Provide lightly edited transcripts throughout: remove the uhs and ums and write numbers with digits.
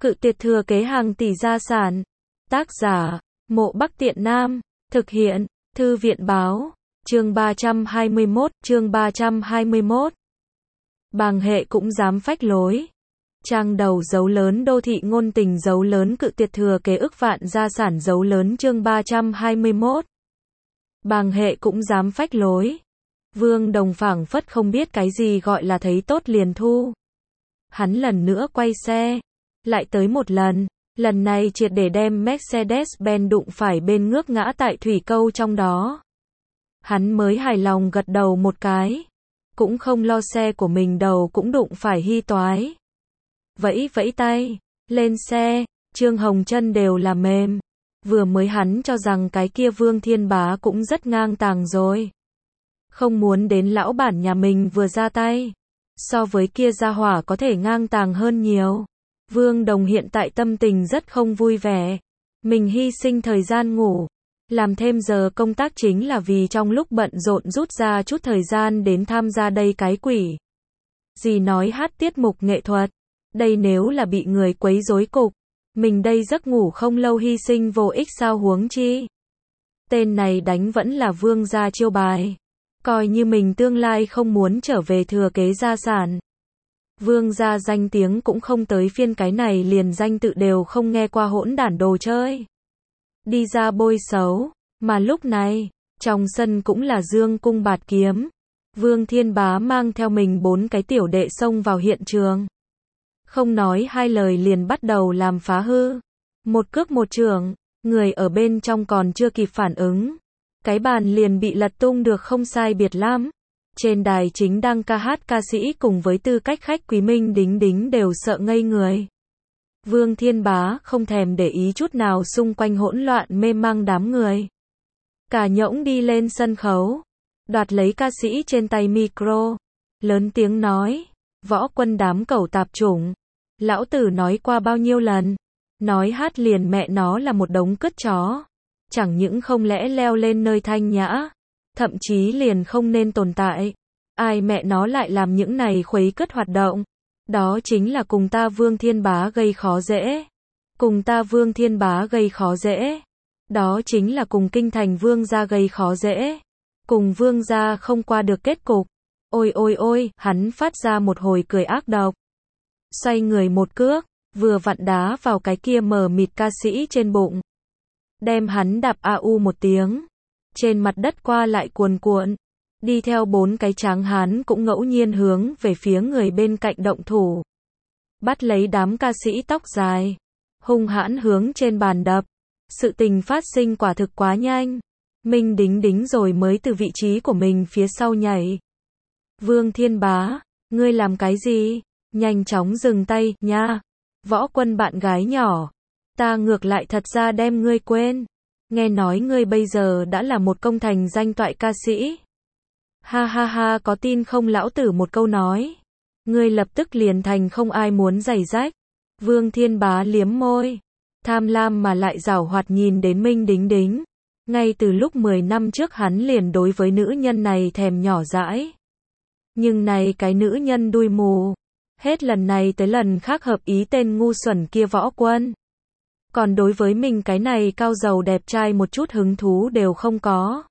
Cự tuyệt thừa kế hàng tỷ gia sản. Tác giả, Mộ Bắc Tiện Nam. Thực hiện, Thư viện báo. Chương 321. Bàng hệ cũng dám phách lối. Trang đầu dấu lớn đô thị ngôn tình dấu lớn cự tuyệt thừa kế ức vạn gia sản dấu lớn chương 321. Bàng hệ cũng dám phách lối. Vương Đồng phảng phất không biết cái gì gọi là thấy tốt liền thu. Hắn lần nữa quay xe. Lại tới một lần. Lần này triệt để đem Mercedes-Benz đụng phải bên ngước ngã tại thủy câu trong đó. Hắn mới hài lòng gật đầu một cái. Cũng không lo xe của mình đầu cũng đụng phải hy toái. Vẫy vẫy tay. Lên xe. Trương Hồng chân đều là mềm. Vừa mới hắn cho rằng cái kia Vương Thiên Bá cũng rất ngang tàng rồi. Không muốn đến lão bản nhà mình vừa ra tay. So với kia gia hỏa có thể ngang tàng hơn nhiều. Vương Đồng hiện tại tâm tình rất không vui vẻ. Mình hy sinh thời gian ngủ. Làm thêm giờ công tác chính là vì trong lúc bận rộn rút ra chút thời gian đến tham gia đây cái quỷ. Gì nói hát tiết mục nghệ thuật. Đây nếu là bị người quấy rối cục. Mình đây giấc ngủ không lâu hy sinh vô ích sao huống chi. Tên này đánh vẫn là Vương gia chiêu bài. Coi như mình tương lai không muốn trở về thừa kế gia sản. Vương gia danh tiếng cũng không tới phiên cái này liền danh tự đều không nghe qua hỗn đản đồ chơi. Đi ra bôi xấu, mà lúc này, trong sân cũng là dương cung bạt kiếm. Vương Thiên Bá mang theo mình 4 cái tiểu đệ xông vào hiện trường. Không nói hai lời liền bắt đầu làm phá hư. Một cước một chưởng, người ở bên trong còn chưa kịp phản ứng. Cái bàn liền bị lật tung được không sai biệt lắm. Trên đài chính đang ca hát ca sĩ cùng với tư cách khách quý Minh Đính Đính đều sợ ngây người. Vương Thiên Bá không thèm để ý chút nào xung quanh hỗn loạn mê mang đám người. Cả nhỗng đi lên sân khấu, đoạt lấy ca sĩ trên tay micro, lớn tiếng nói, võ quân đám cẩu tạp chủng. Lão tử nói qua bao nhiêu lần, nói hát liền mẹ nó là một đống cứt chó. Chẳng những không lẽ leo lên nơi thanh nhã, thậm chí liền không nên tồn tại. Ai mẹ nó lại làm những này khuấy cứt hoạt động. Đó chính là cùng ta Vương Thiên Bá gây khó dễ. Cùng ta Vương Thiên Bá gây khó dễ. Đó chính là cùng kinh thành Vương gia gây khó dễ. Cùng Vương gia không qua được kết cục. Ôi ôi ôi, hắn phát ra một hồi cười ác độc. Xoay người một cước, vừa vặn đá vào cái kia mờ mịt ca sĩ trên bụng. Đem hắn đạp AU một tiếng. Trên mặt đất qua lại cuồn cuộn. Đi theo 4 cái tráng hán cũng ngẫu nhiên hướng về phía người bên cạnh động thủ. Bắt lấy đám ca sĩ tóc dài. Hung hãn hướng trên bàn đập. Sự tình phát sinh quả thực quá nhanh. Minh Đính Đính rồi mới từ vị trí của mình phía sau nhảy. Vương Thiên Bá, ngươi làm cái gì? Nhanh chóng dừng tay, nha. Võ quân bạn gái nhỏ. Ta ngược lại thật ra đem ngươi quên. Nghe nói ngươi bây giờ đã là một công thành danh toại ca sĩ. Ha ha ha, có tin không lão tử một câu nói. Ngươi lập tức liền thành không ai muốn giày rách. Vương Thiên Bá liếm môi. Tham lam mà lại giảo hoạt nhìn đến Minh Đính Đính. Ngay từ lúc 10 năm trước hắn liền đối với nữ nhân này thèm nhỏ dãi. Nhưng này cái nữ nhân đuôi mù. Hết lần này tới lần khác hợp ý tên ngu xuẩn kia võ quân. Còn đối với mình cái này cao giàu đẹp trai một chút hứng thú đều không có.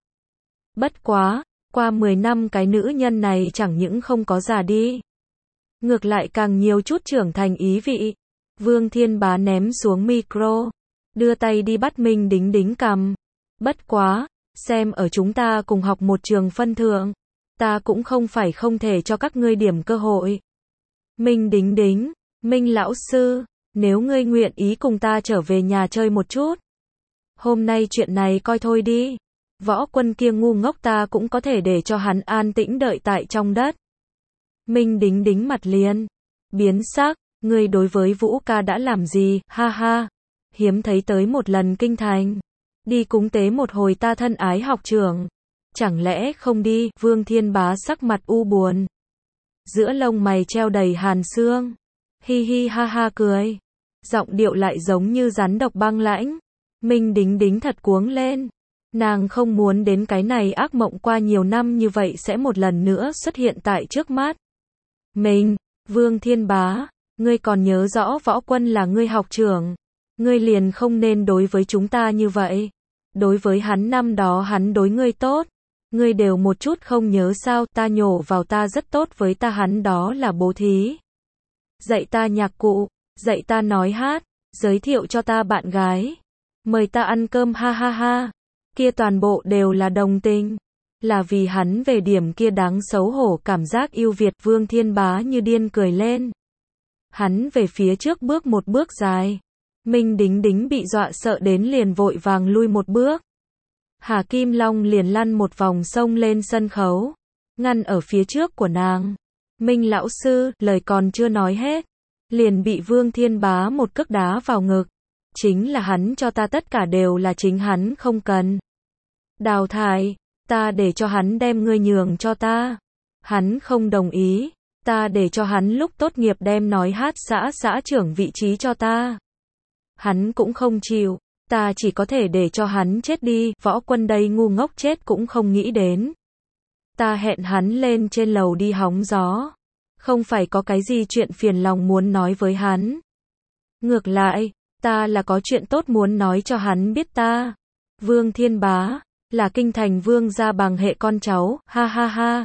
Bất quá, qua 10 năm cái nữ nhân này chẳng những không có già đi. Ngược lại càng nhiều chút trưởng thành ý vị. Vương Thiên Bá ném xuống micro. Đưa tay đi bắt Minh Đính Đính cầm. Bất quá, xem ở chúng ta cùng học một trường phân thượng. Ta cũng không phải không thể cho các ngươi điểm cơ hội. Minh Đính Đính, Minh lão sư. Nếu ngươi nguyện ý cùng ta trở về nhà chơi một chút. Hôm nay chuyện này coi thôi đi. Võ quân kia ngu ngốc ta cũng có thể để cho hắn an tĩnh đợi tại trong đất. Minh Đính Đính mặt liền. Biến sắc, ngươi đối với Vũ ca đã làm gì, ha ha. Hiếm thấy tới một lần kinh thành. Đi cúng tế một hồi ta thân ái học trưởng. Chẳng lẽ không đi, Vương Thiên Bá sắc mặt u buồn. Giữa lông mày treo đầy hàn xương. Hi hi ha ha cười. Giọng điệu lại giống như rắn độc băng lãnh. Minh Đính Đính thật cuống lên. Nàng không muốn đến cái này ác mộng qua nhiều năm như vậy sẽ một lần nữa xuất hiện tại trước mắt. Mình, Vương Thiên Bá, Ngươi còn nhớ rõ Võ Quân là ngươi học trưởng. Ngươi liền không nên đối với chúng ta như vậy. Đối với hắn năm đó hắn đối ngươi tốt. Ngươi đều một chút không nhớ sao, ta nhổ vào ta rất tốt với ta, hắn đó là bố thí. Dạy ta nhạc cụ, dạy ta nói hát, giới thiệu cho ta bạn gái. Mời ta ăn cơm, ha ha ha. Kia toàn bộ đều là đồng tình. Là vì hắn về điểm kia đáng xấu hổ cảm giác yêu Việt. Vương Thiên Bá như điên cười lên. Hắn về phía trước bước một bước dài. Minh Đính Đính bị dọa sợ đến liền vội vàng lui một bước. Hà Kim Long liền lăn một vòng xông lên sân khấu, ngăn ở phía trước của nàng. Minh lão sư, lời còn chưa nói hết, liền bị Vương Thiên Bá một cước đá vào ngực. Chính là hắn cho ta, tất cả đều là chính hắn không cần. Đào thải, ta để cho hắn đem ngươi nhường cho ta. Hắn không đồng ý, ta để cho hắn lúc tốt nghiệp đem nói hát xã trưởng vị trí cho ta. Hắn cũng không chịu, ta chỉ có thể để cho hắn chết đi. Võ Quân đây ngu ngốc chết cũng không nghĩ đến. Ta hẹn hắn lên trên lầu đi hóng gió. Không phải có cái gì chuyện phiền lòng muốn nói với hắn. Ngược lại, ta là có chuyện tốt muốn nói cho hắn biết ta. Vương Thiên Bá, là kinh thành vương gia bằng hệ con cháu, ha ha ha.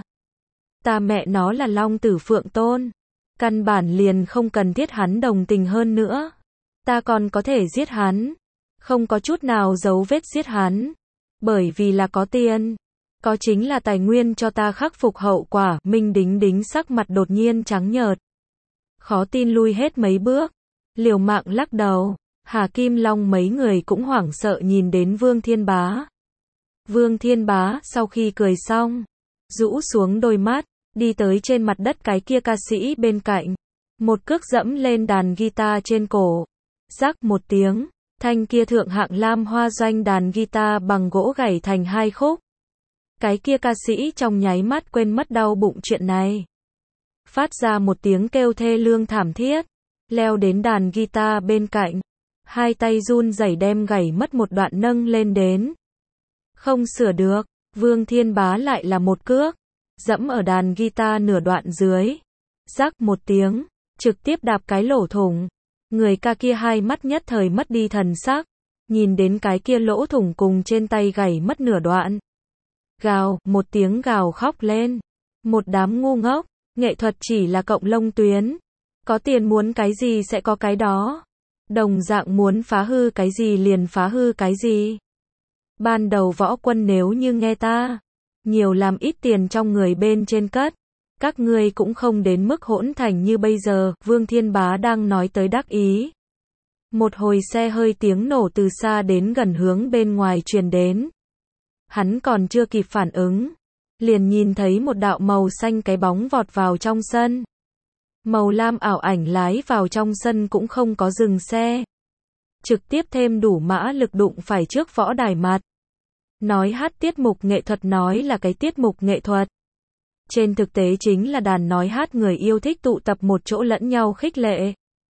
Ta mẹ nó là Long Tử Phượng Tôn. Căn bản liền không cần thiết hắn đồng tình hơn nữa. Ta còn có thể giết hắn. Không có chút nào dấu vết giết hắn. Bởi vì là có tiền. Có chính là tài nguyên cho ta khắc phục hậu quả. Minh Đính Đính sắc mặt đột nhiên trắng nhợt. Khó tin lui hết mấy bước. Liều mạng lắc đầu. Hà Kim Long mấy người cũng hoảng sợ nhìn đến Vương Thiên Bá. Vương Thiên Bá sau khi cười xong, rũ xuống đôi mắt, đi tới trên mặt đất cái kia ca sĩ bên cạnh. Một cước dẫm lên đàn guitar trên cổ. Rắc một tiếng, thanh kia thượng hạng lam hoa doanh đàn guitar bằng gỗ gãy thành hai khúc. Cái kia ca sĩ trong nháy mắt quên mất đau bụng chuyện này. Phát ra một tiếng kêu thê lương thảm thiết, leo đến đàn guitar bên cạnh. Hai tay run rẩy đem gãy mất một đoạn nâng lên đến. Không sửa được, Vương Thiên Bá lại là một cước, dẫm ở đàn guitar nửa đoạn dưới. Rắc một tiếng, trực tiếp đạp cái lỗ thủng. Người ca kia hai mắt nhất thời mất đi thần sắc, nhìn đến cái kia lỗ thủng cùng trên tay gãy mất nửa đoạn. Gào, một tiếng gào khóc lên. Một đám ngu ngốc, nghệ thuật chỉ là cộng lông tuyến. Có tiền muốn cái gì sẽ có cái đó. Đồng dạng muốn phá hư cái gì liền phá hư cái gì. Ban đầu Võ Quân nếu như nghe ta, nhiều làm ít tiền trong người bên trên cất, các ngươi cũng không đến mức hỗn thành như bây giờ. Vương Thiên Bá đang nói tới đắc ý. Một hồi xe hơi tiếng nổ từ xa đến gần hướng bên ngoài truyền đến. Hắn còn chưa kịp phản ứng, liền nhìn thấy một đạo màu xanh cái bóng vọt vào trong sân. Màu lam ảo ảnh lái vào trong sân cũng không có dừng xe. Trực tiếp thêm đủ mã lực đụng phải trước võ đài mặt. Nói hát tiết mục nghệ thuật, nói là cái tiết mục nghệ thuật. Trên thực tế chính là đàn nói hát người yêu thích tụ tập một chỗ lẫn nhau khích lệ.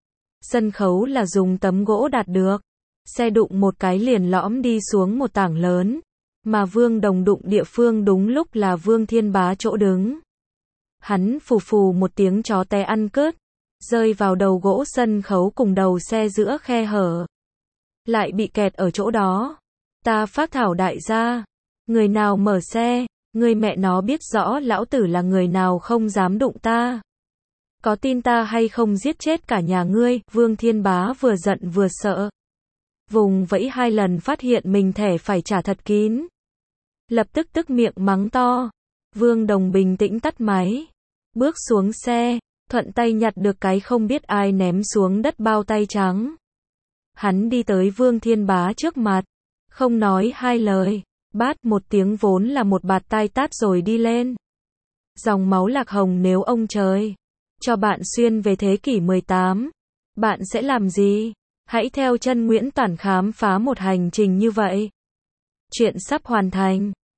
Sân khấu là dùng tấm gỗ đạt được. Xe đụng một cái liền lõm đi xuống một tảng lớn. Mà Vương Đồng đụng địa phương đúng lúc là Vương Thiên Bá chỗ đứng. Hắn phù phù một tiếng chó té ăn cướp, rơi vào đầu gỗ sân khấu cùng đầu xe giữa khe hở. Lại bị kẹt ở chỗ đó. Ta phác thảo đại gia. Người nào mở xe, người mẹ nó biết rõ lão tử là người nào không dám đụng ta. Có tin ta hay không giết chết cả nhà ngươi. Vương Thiên Bá vừa giận vừa sợ. Vùng vẫy hai lần phát hiện mình thẻ phải trả thật kín. Lập tức tức miệng mắng to. Vương Đồng bình tĩnh tắt máy. Bước xuống xe, thuận tay nhặt được cái không biết ai ném xuống đất bao tay trắng. Hắn đi tới Vương Thiên Bá trước mặt. Không nói hai lời. Bát một tiếng vốn là một bạt tai tát rồi đi lên. Dòng máu lạc hồng, nếu ông trời cho bạn xuyên về thế kỷ 18, bạn sẽ làm gì? Hãy theo chân Nguyễn Toản khám phá một hành trình như vậy. Chuyện sắp hoàn thành.